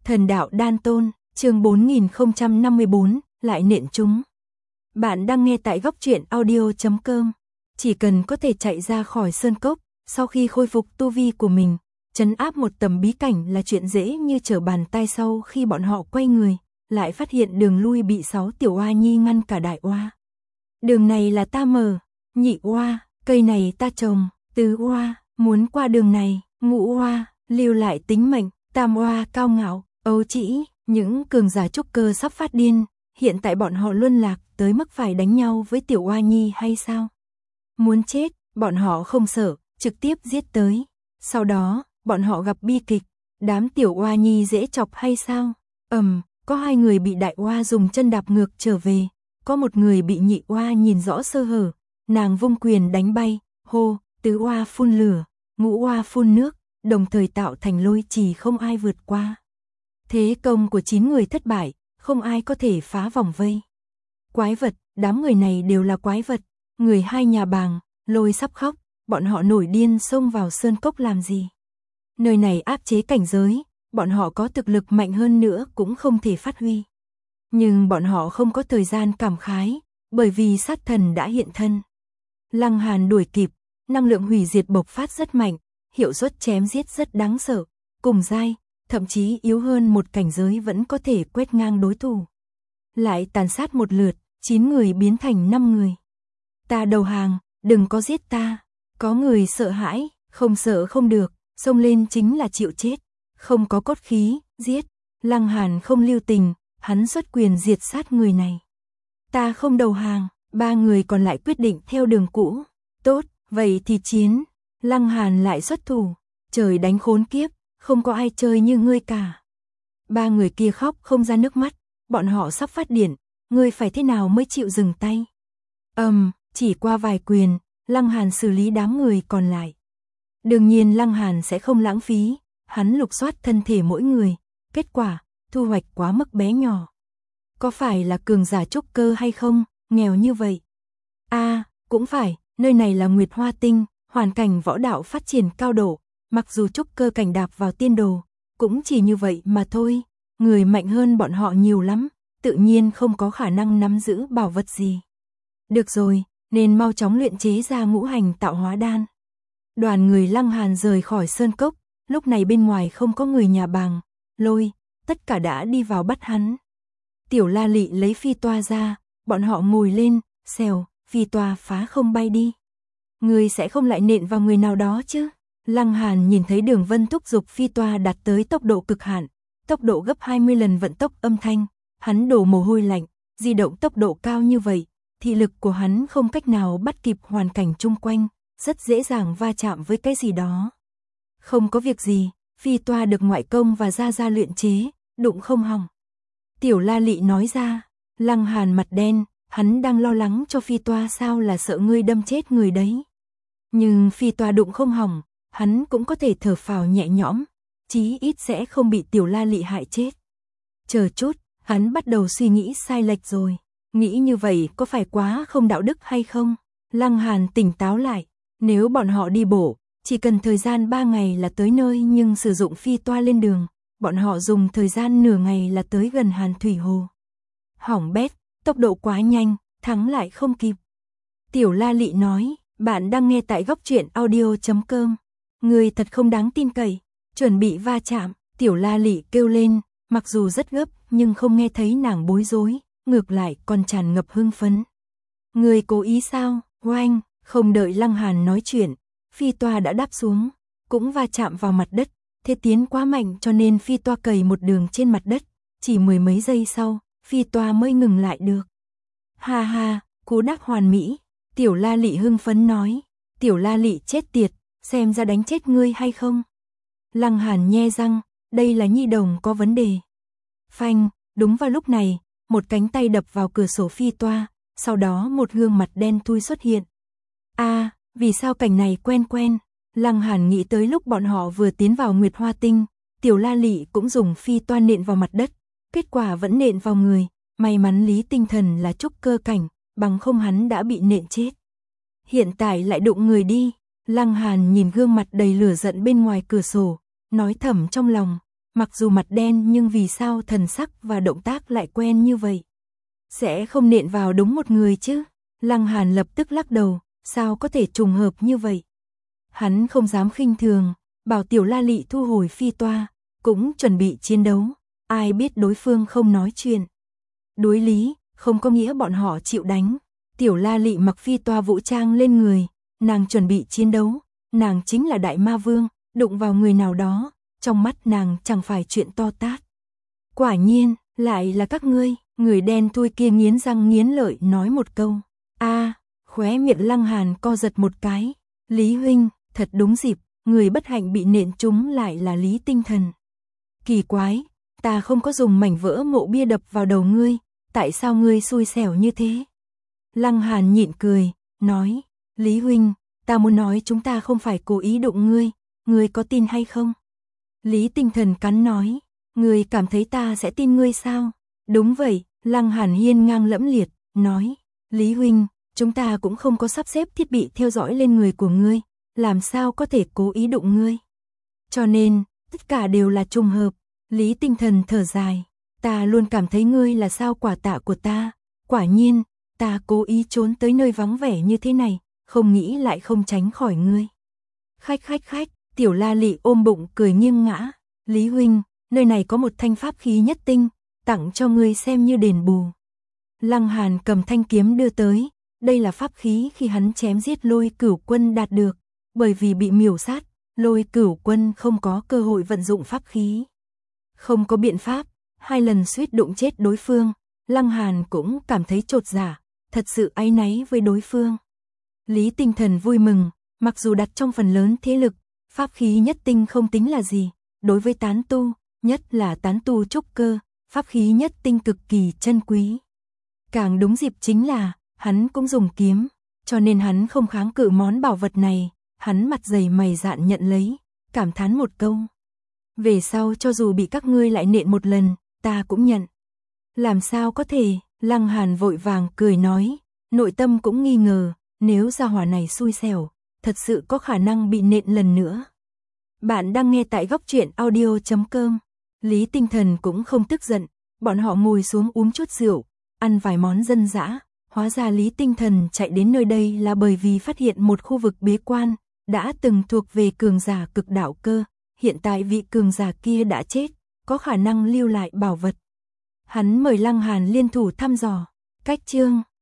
Thần đạo đan tôn, chương 4054, lại nện chúng. Bạn đang nghe tại góc truyện audio.com. Chỉ cần có thể chạy ra khỏi sơn cốc, sau khi khôi phục tu vi của mình, trấn áp một tầm bí cảnh là chuyện dễ như trở bàn tay. Sau khi bọn họ quay người, lại phát hiện đường lui bị 6 tiểu oa nhi ngăn cả đại oa. Đường này là ta mở, nhị oa, cây này ta trồng, tứ oa, muốn qua đường này, ngũ oa, lưu lại tính mệnh, tam oa cao ngạo, ấu trĩ, những cường giả trúc cơ sắp phát điên, hiện tại bọn họ luân lạc tới mức phải đánh nhau với tiểu oa nhi hay sao? Muốn chết, bọn họ không sợ, trực tiếp giết tới. Sau đó, bọn họ gặp bi kịch, đám tiểu oa nhi dễ chọc hay sao? Có 2 người bị đại oa dùng chân đạp ngược trở về, có một người bị nhị oa nhìn rõ sơ hở, nàng vung quyền đánh bay, hô, tứ oa phun lửa, ngũ oa phun nước, đồng thời tạo thành lôi trì không ai vượt qua. Thế công của 9 người thất bại, không ai có thể phá vòng vây. Quái vật, đám người này đều là quái vật, người hai nhà bàng, lôi sắp khóc, bọn họ nổi điên xông vào sơn cốc làm gì? Nơi này áp chế cảnh giới, bọn họ có thực lực mạnh hơn nữa cũng không thể phát huy. Nhưng bọn họ không có thời gian cảm khái, bởi vì sát thần đã hiện thân. Lăng Hàn đuổi kịp, năng lượng hủy diệt bộc phát rất mạnh, hiệu suất chém giết rất đáng sợ, cùng giai, thậm chí yếu hơn một cảnh giới vẫn có thể quét ngang đối thủ. Lại tàn sát một lượt, 9 người biến thành 5 người. Ta đầu hàng, đừng có giết ta. Có người sợ hãi, không sợ không được, xông lên chính là chịu chết. Không có cốt khí, giết. Lăng Hàn không lưu tình, hắn xuất quyền diệt sát người này. Ta không đầu hàng, 3 người còn lại quyết định theo đường cũ. Tốt, vậy thì chiến. Lăng Hàn lại xuất thủ, trời đánh khốn kiếp, không có ai chơi như ngươi cả. 3 người kia khóc không ra nước mắt, bọn họ sắp phát điên, ngươi phải thế nào mới chịu dừng tay? Chỉ qua vài quyền, Lăng Hàn xử lý đám người còn lại. Đương nhiên Lăng Hàn sẽ không lãng phí, hắn lục soát thân thể mỗi người, kết quả, thu hoạch quá mức bé nhỏ. Có phải là cường giả trúc cơ hay không, nghèo như vậy? Cũng phải, nơi này là Nguyệt Hoa Tinh, hoàn cảnh võ đạo phát triển cao độ, mặc dù trúc cơ cảnh đạp vào tiên đồ, cũng chỉ như vậy mà thôi, người mạnh hơn bọn họ nhiều lắm, tự nhiên không có khả năng nắm giữ bảo vật gì. Được rồi, nên mau chóng luyện chế ra ngũ hành tạo hóa đan. Đoàn người Lăng Hàn rời khỏi sơn cốc, lúc này bên ngoài không có người nhà bàng, lôi, tất cả đã đi vào bắt hắn. Tiểu La Lị lấy phi toa ra, bọn họ ngồi lên, xèo, phi toa phá không bay đi. Người sẽ không lại nện vào người nào đó chứ? Lăng Hàn nhìn thấy Đường Vân thúc giục phi toa đạt tới tốc độ cực hạn, tốc độ gấp 20 lần vận tốc âm thanh, hắn đổ mồ hôi lạnh, di động tốc độ cao như vậy, thị lực của hắn không cách nào bắt kịp hoàn cảnh chung quanh, rất dễ dàng va chạm với cái gì đó. Không có việc gì, phi toa được ngoại công và gia luyện chế, đụng không hỏng. Tiểu La Lị nói ra. Lăng Hàn mặt đen, hắn đang lo lắng cho phi toa, sao là sợ ngươi đâm chết người đấy. Nhưng phi toa đụng không hỏng, hắn cũng có thể thở phào nhẹ nhõm, chí ít sẽ không bị Tiểu La Lị hại chết. Chờ chút, hắn bắt đầu suy nghĩ sai lệch rồi, nghĩ như vậy có phải quá không đạo đức hay không? Lăng Hàn tỉnh táo lại, nếu bọn họ đi bộ, chỉ cần thời gian 3 ngày là tới nơi, nhưng sử dụng phi toa lên đường, bọn họ dùng thời gian nửa ngày là tới gần Hàn Thủy Hồ. Hỏng bét, tốc độ quá nhanh, thắng lại không kịp. Tiểu La Lị nói, bạn đang nghe tại góc truyện audio.com. Người thật không đáng tin cậy, chuẩn bị va chạm. Tiểu La Lị kêu lên, mặc dù rất gấp nhưng không nghe thấy nàng bối rối, ngược lại còn tràn ngập hưng phấn. Người cố ý sao? Oanh, không đợi Lăng Hàn nói chuyện, phi toa đã đáp xuống, cũng va chạm vào mặt đất, thế tiến quá mạnh cho nên phi toa cày một đường trên mặt đất, chỉ 10 mấy giây sau, phi toa mới ngừng lại được. Ha ha, cú đắc hoàn mỹ, Tiểu La Lị hưng phấn nói. Tiểu La Lị chết tiệt, xem ra đánh chết ngươi hay không? Lăng Hàn nhe răng, đây là nhi đồng có vấn đề. Phanh, đúng vào lúc này, một cánh tay đập vào cửa sổ phi toa, sau đó một gương mặt đen thui xuất hiện. Vì sao cảnh này quen quen? Lăng Hàn nghĩ tới lúc bọn họ vừa tiến vào Nguyệt Hoa Tinh, Tiểu La Lị cũng dùng phi toa nện vào mặt đất, kết quả vẫn nện vào người, may mắn Lý Tinh Thần là trúc cơ cảnh, bằng không hắn đã bị nện chết. Hiện tại lại đụng người đi. Lăng Hàn nhìn gương mặt đầy lửa giận bên ngoài cửa sổ, nói thầm trong lòng, mặc dù mặt đen nhưng vì sao thần sắc và động tác lại quen như vậy? Sẽ không nện vào đúng một người chứ? Lăng Hàn lập tức lắc đầu, sao có thể trùng hợp như vậy? Hắn không dám khinh thường, bảo Tiểu La Lị thu hồi phi toa, cũng chuẩn bị chiến đấu, ai biết đối phương không nói chuyện. Đối lý, không có nghĩa bọn họ chịu đánh. Tiểu La Lị mặc phi toa vũ trang lên người, nàng chuẩn bị chiến đấu, nàng chính là đại ma vương, đụng vào người nào đó, trong mắt nàng chẳng phải chuyện to tát. Quả nhiên, lại là các ngươi, người đen thui kia nghiến răng nghiến lợi nói một câu. Khóe miệng Lăng Hàn co giật một cái. Lý huynh, thật đúng dịp, người bất hạnh bị nện trúng lại là Lý Tinh Thần. Kỳ quái, ta không có dùng mảnh vỡ mộ bia đập vào đầu ngươi, tại sao ngươi xui xẻo như thế? Lăng Hàn nhịn cười, nói, Lý huynh, ta muốn nói chúng ta không phải cố ý đụng ngươi có tin hay không? Lý Tinh Thần cắn nói, ngươi cảm thấy ta sẽ tin ngươi sao? Đúng vậy, Lăng Hàn hiên ngang lẫm liệt, nói, Lý huynh, chúng ta cũng không có sắp xếp thiết bị theo dõi lên người của ngươi, làm sao có thể cố ý đụng ngươi? Cho nên, tất cả đều là trùng hợp. Lý Tinh Thần thở dài, ta luôn cảm thấy ngươi là sao quả tạ của ta, quả nhiên, ta cố ý trốn tới nơi vắng vẻ như thế này, không nghĩ lại không tránh khỏi ngươi. Khách, Tiểu La Lị ôm bụng cười nghiêng ngã, Lý huynh, nơi này có một thanh pháp khí nhất tinh, tặng cho ngươi xem như đền bù. Lăng Hàn cầm thanh kiếm đưa tới, đây là pháp khí khi hắn chém giết Lôi Cửu Quân đạt được, bởi vì bị miểu sát, Lôi Cửu Quân không có cơ hội vận dụng pháp khí. Không có biện pháp, 2 lần suýt đụng chết đối phương, Lăng Hàn cũng cảm thấy chột dạ, thật sự áy náy với đối phương. Lý Tinh Thần vui mừng, mặc dù đặt trong phần lớn thế lực, pháp khí nhất tinh không tính là gì, đối với tán tu, nhất là tán tu trúc cơ, pháp khí nhất tinh cực kỳ chân quý. Càng đúng dịp chính là, hắn cũng dùng kiếm, cho nên hắn không kháng cự món bảo vật này, hắn mặt dày mày dạn nhận lấy, cảm thán một câu. Về sau cho dù bị các ngươi lại nện một lần, ta cũng nhận. Làm sao có thể, Lăng Hàn vội vàng cười nói, nội tâm cũng nghi ngờ, nếu gia hỏa này xui xẻo, thật sự có khả năng bị nện lần nữa. Bạn đang nghe tại Góc Truyện Audio.com. Lý Tinh Thần cũng không tức giận, bọn họ ngồi xuống uống chút rượu, ăn vài món dân dã. Hóa ra Lý Tinh Thần chạy đến nơi đây là bởi vì phát hiện một khu vực bế quan, đã từng thuộc về cường giả cực đạo cơ, hiện tại vị cường giả kia đã chết, có khả năng lưu lại bảo vật. Hắn mời Lăng Hàn liên thủ thăm dò, cách chương